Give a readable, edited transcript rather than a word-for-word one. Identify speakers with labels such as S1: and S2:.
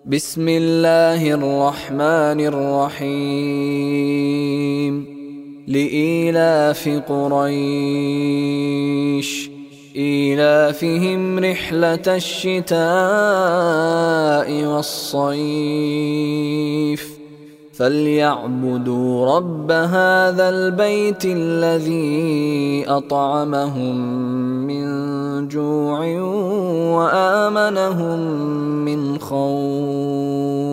S1: بسم الله الرحمن الرحيم لإيلاف قريش إيلافهم رحلة الشتاء والصيف فليعبدوا رب هذا البيت الذي أطعمهم من جوع وآمنهم من خوف.